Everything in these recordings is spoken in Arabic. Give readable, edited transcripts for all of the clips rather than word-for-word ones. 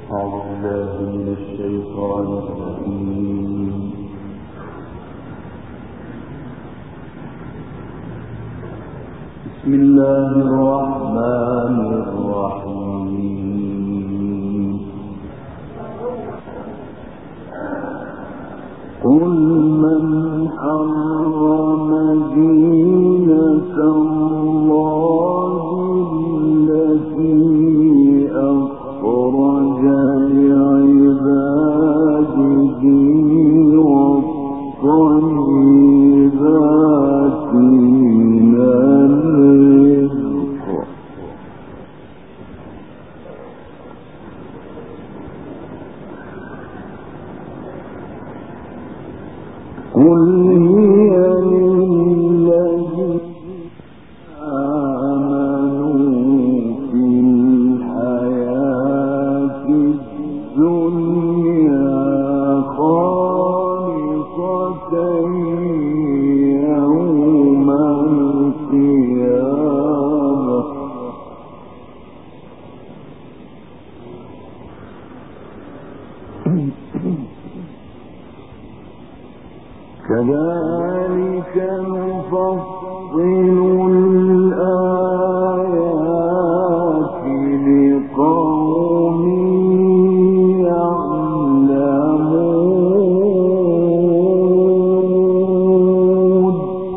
أعوذ بالله من الشيطان الرجيم. بسم الله الرحمن الرحيم. قل من حرم زينة الله التي أخرج لعباده والطيبات من الرزق قل هي للذين آمنوا في الحياة الدنيا خالصة يوم القيامة كذلك نفصل الآيات لقوم يعلمون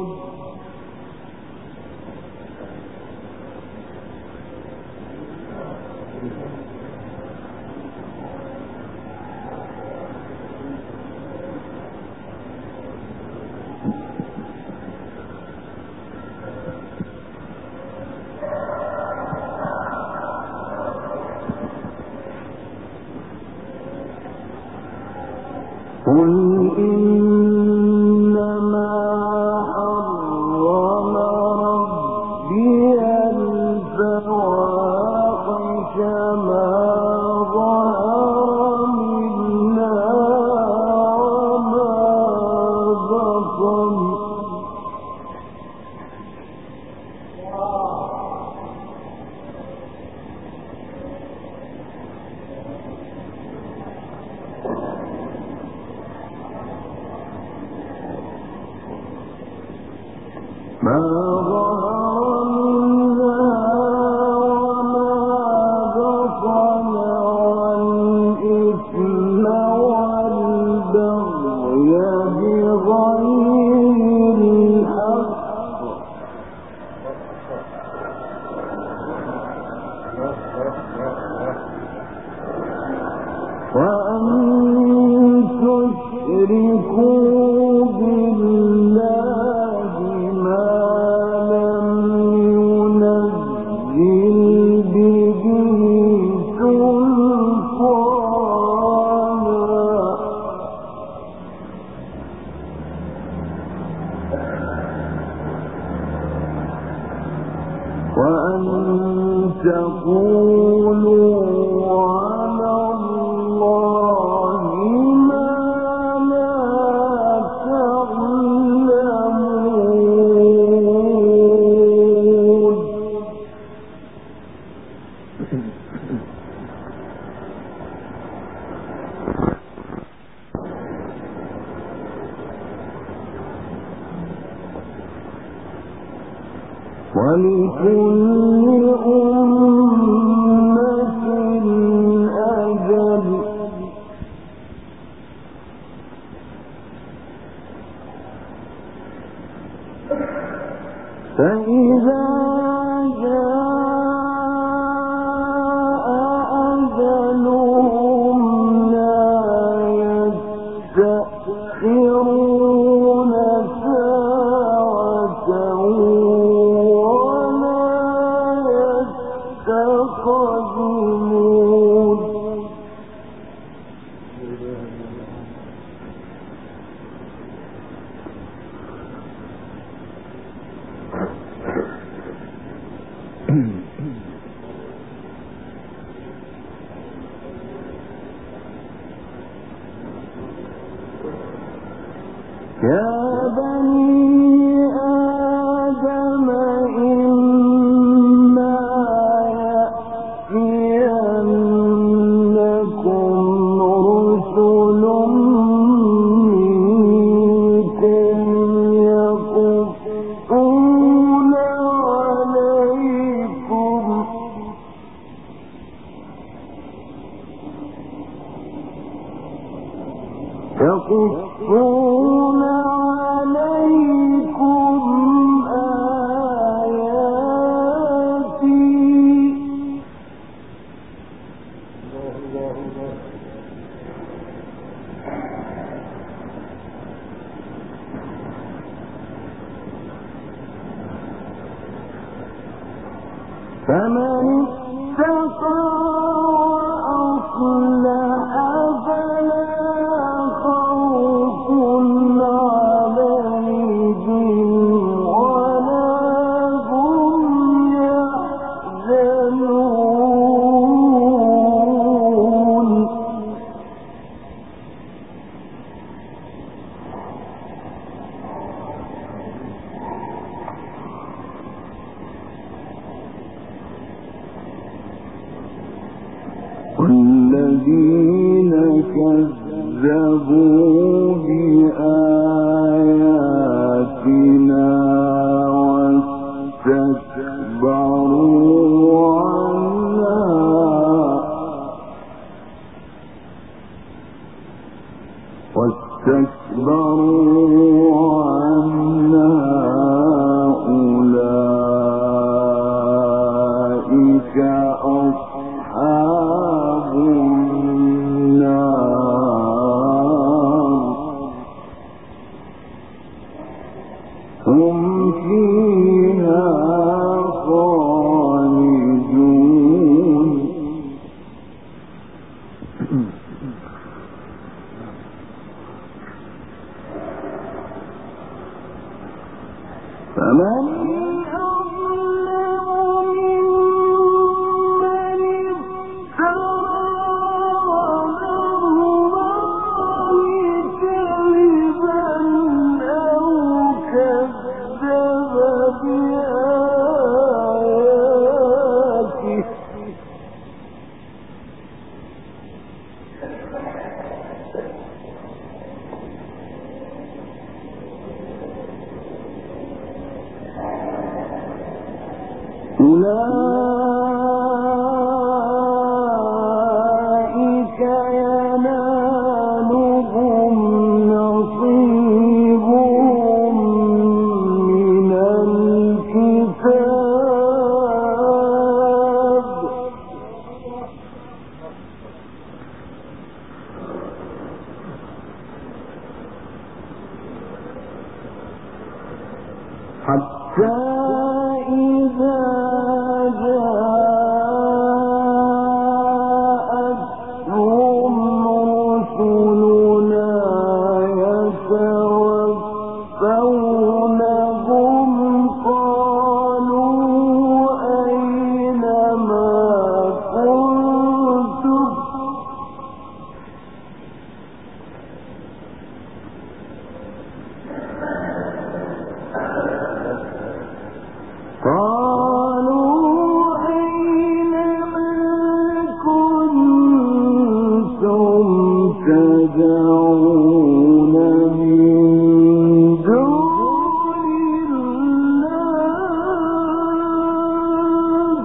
قل إنما حرم ربي الفواحش ما ظهر منها وما بطن ما ظهر منها وما بطن والإثم والبغي بغير الحق وأن تشركوا بالله ما لم ينزل به سلطانا وأن تقولوا على الله ما لا تعلمون ولكل أمة أجل فإذا جاء أجلهم لا يستأخرون ساعة يستقدمون يا بني آدم إما يأتينكم يقصون عليكم آياتي فمن اتقى وأصلح فلا خوف عليهم ولا هم يحزنون والذين كذبوا بآياتنا واستكبروا عنها أولئك أصحاب النار هم فيها خالدون فمن أظلم ممن افترى على الله كذبا أو كذب بآياته أولئك ينالهم نصيبهم من الكتاب حتى إذا جاءتهم رسلنا يتوفونهم قالوا أين ما كنتم تدعون من دون الله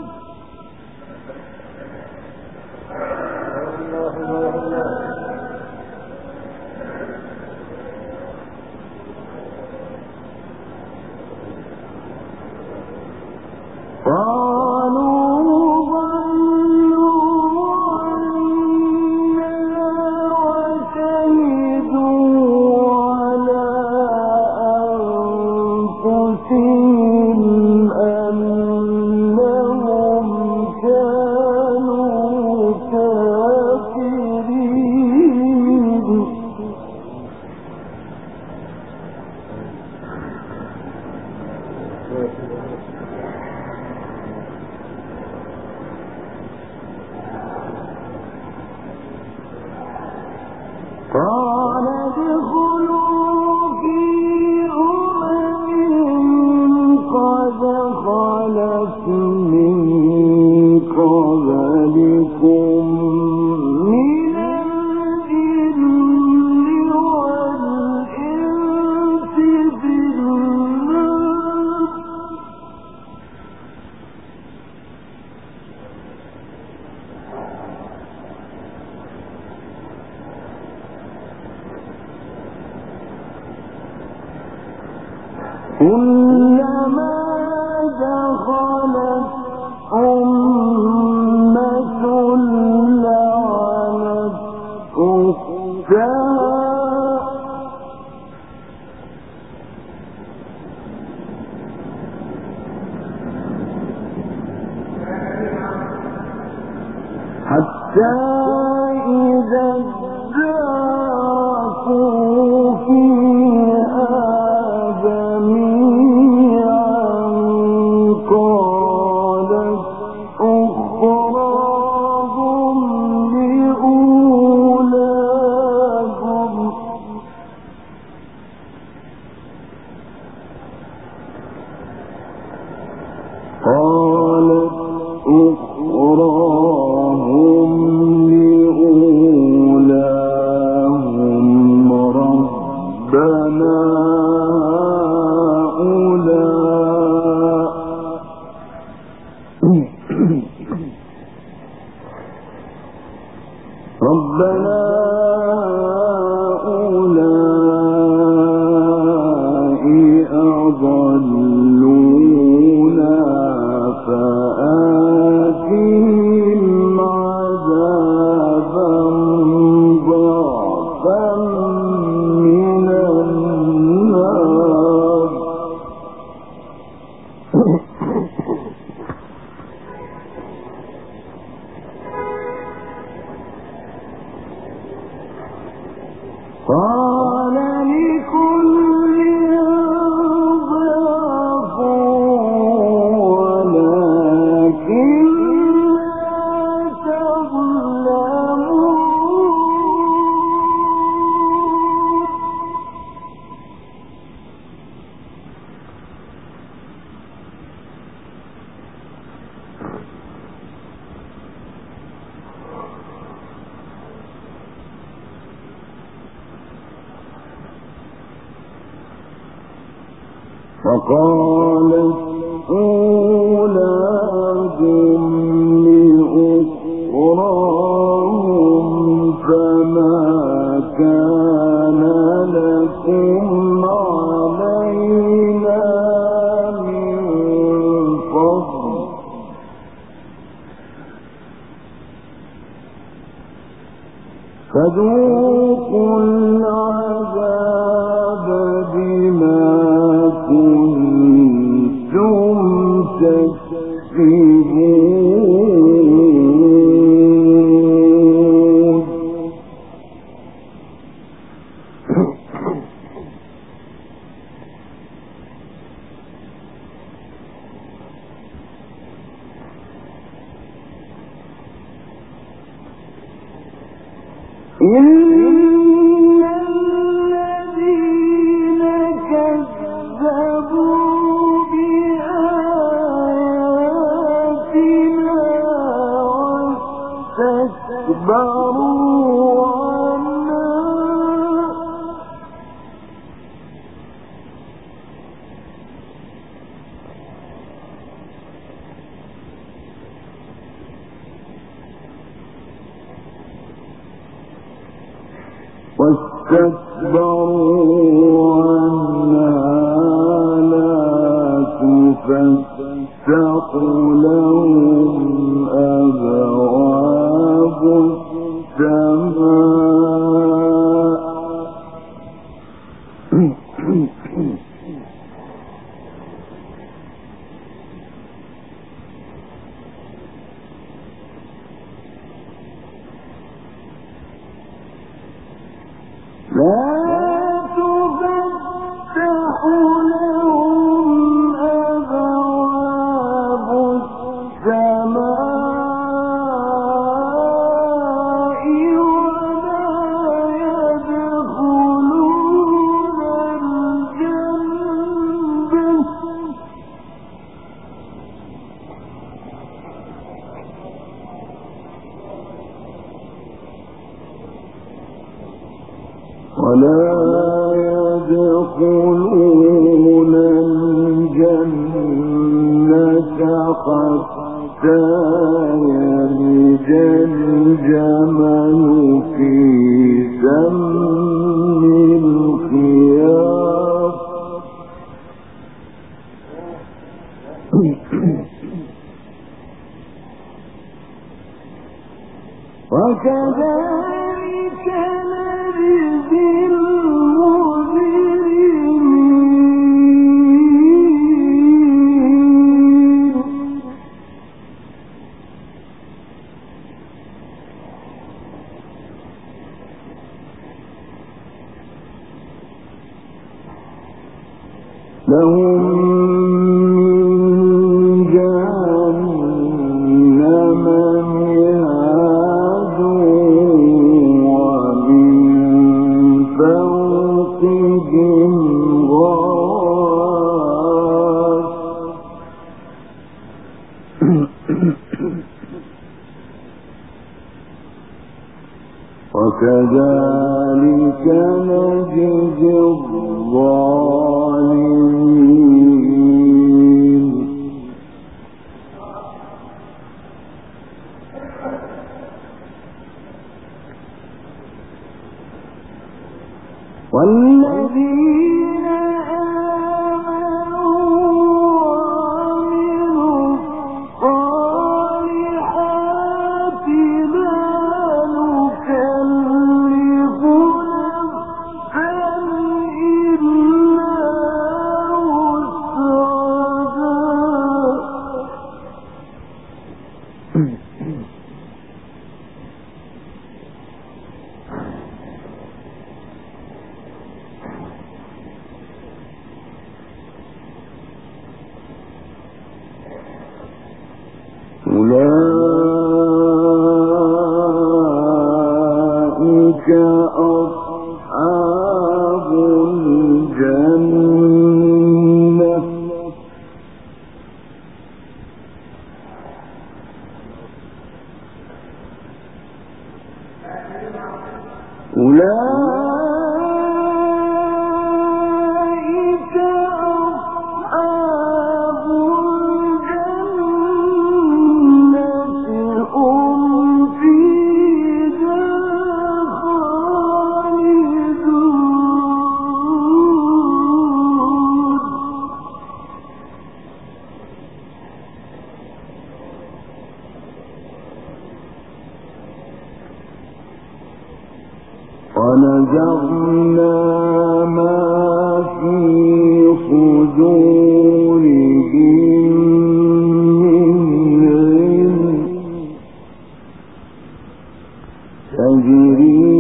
قال ادخلوا في قد خلت من قبلكم من الجن والإنس في النار كلما دخلت أمة لعنت أختها حتى إذا اداركوا فيها جميعا قالت أخراهم لأولاهم ربنا هؤلاء أضلونا فآتهم عذابا ضعفا من النار قال لكل ضعف ولكن لا تظلمون فقالت أولاهم لأخراهم فما كان لكم علينا من فضل فذوقوا العذاب بما كنتم تكسبون إن الذين كذبوا بآياتنا واستكبروا عنها لا تفتح لهم أبواب السماء لا تفتح لهم أبواب السماء ولا يدخلون الجنة حتى يلج الجمل في سم الخياط وكذلك نجزي لهم من جهنم مهاد ومن فوقهم غواش وكذلك نجزي الظالمين والذين آمنوا وعملوا الصالحات لا نكلف نفسا إلا أولئك أصحاب الجنة أولئك أصحاب الجنة هم فيها خالدون ونزعنا ما في صدورهم من غل تجري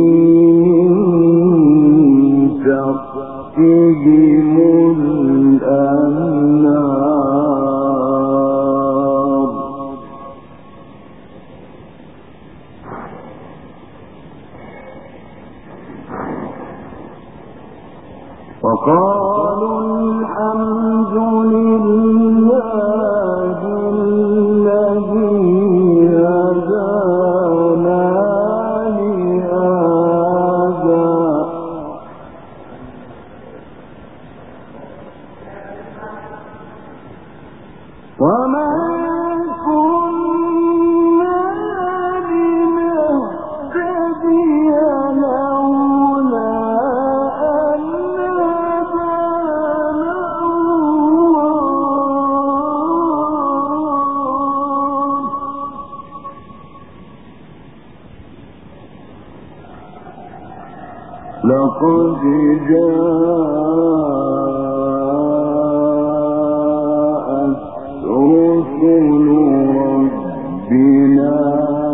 من تحتهم الأنهار وقالوا الحمد لله الذي هدانا لهذا وما كنا لنهتدي لولا أن هدانا الله لقد جاءت رسل ربنا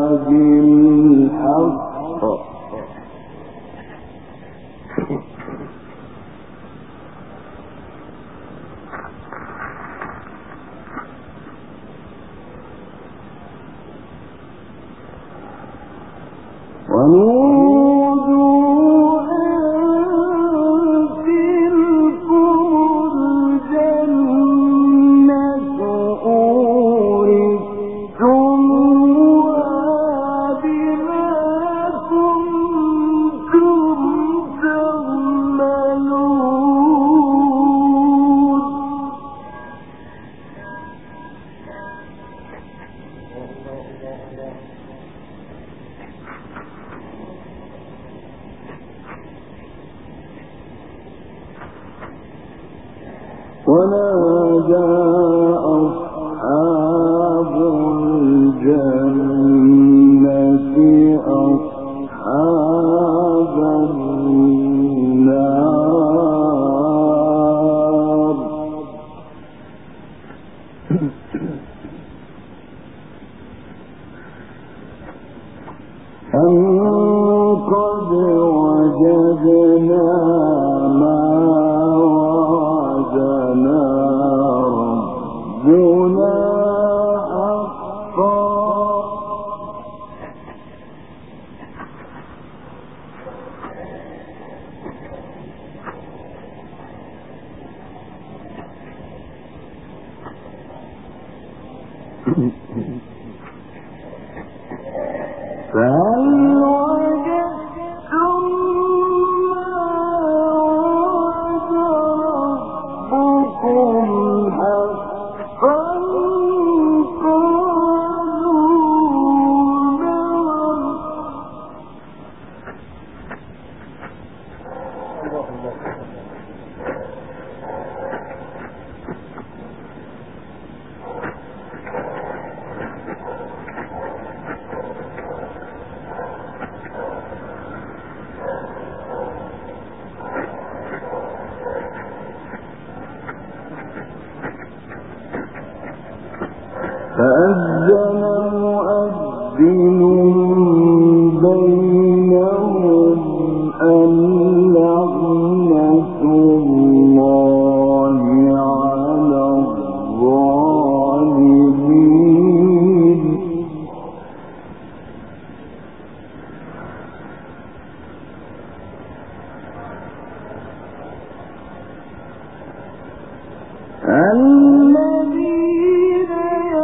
بالحق ونودوا أن تلكم الجنة أورثتموها بما كنتم تعملون ونادى أصحاب الجنة قد وجدنا ما وعدنا ربنا حقا فهل وجدتم ما وعد ربكم حقا قالوا نعم فأذن مؤذن بينهم اللعنة الله على الظالمين الذين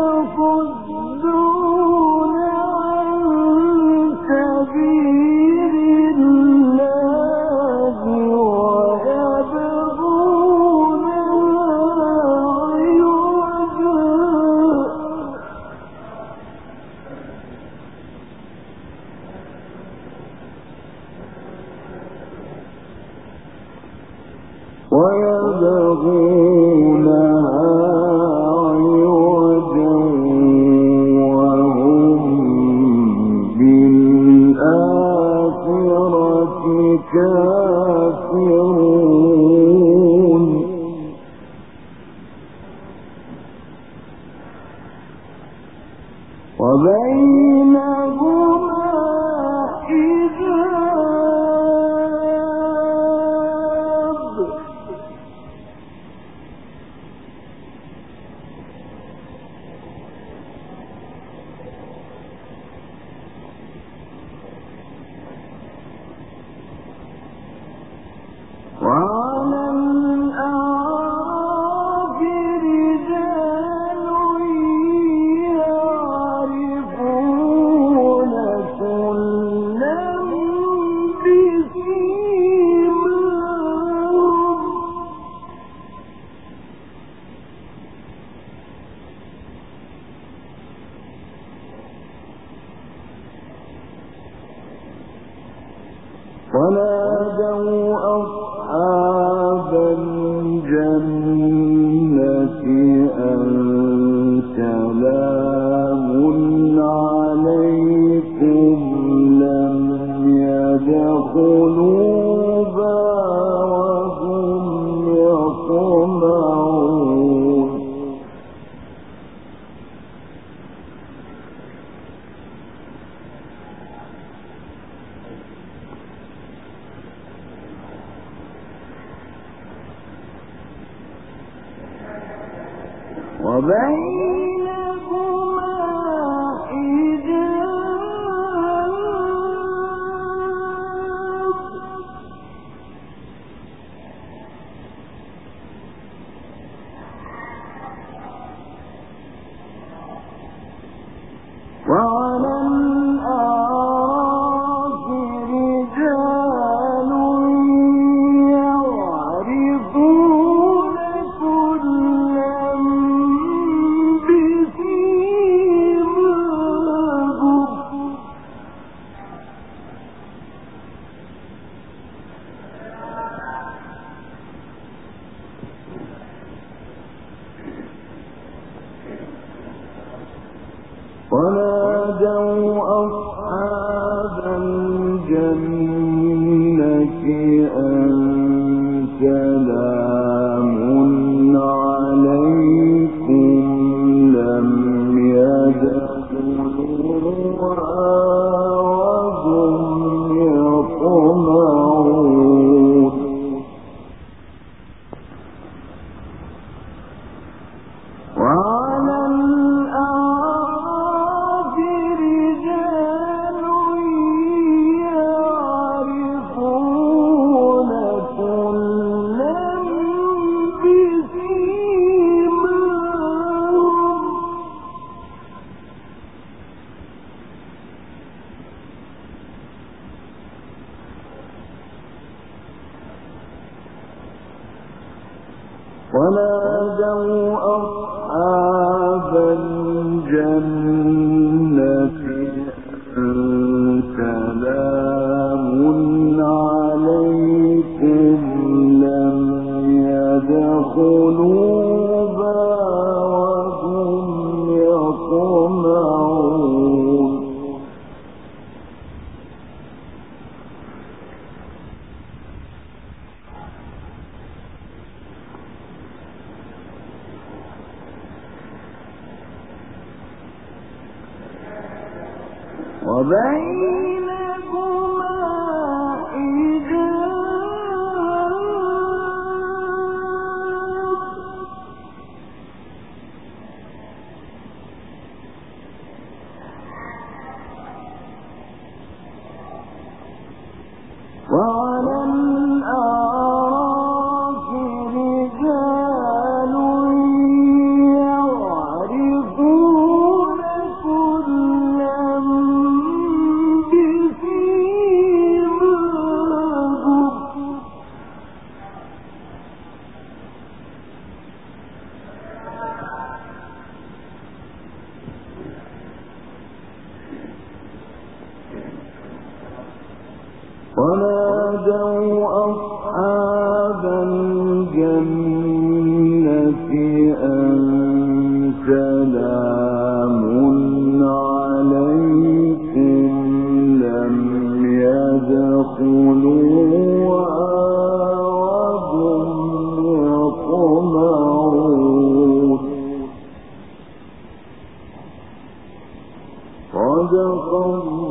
يصدون عن سبيل الله ويبغونها عوجا وهم بالآخرة كافرون وبينهما حجاب وعلى الأعراف رجال يعرفون كلا بسيماهم ونادوا أصحاب الجنة أن سلام عليكم لم يدخلوها وهم يطمعون وبينهما حجاب وعلى الأعراف رجال يعرفون كلا بسيماهم ونادوا أصحاب الجنة أن سلام عليكم لم يدخلوها وهم يطمعون وبينهما وعلى الأعراف رجال يعرفون كلا بسيماهم ونادوا أصحاب الجنة أن سلام عليكم لم يدخلوها وهم يطمعون صدق الله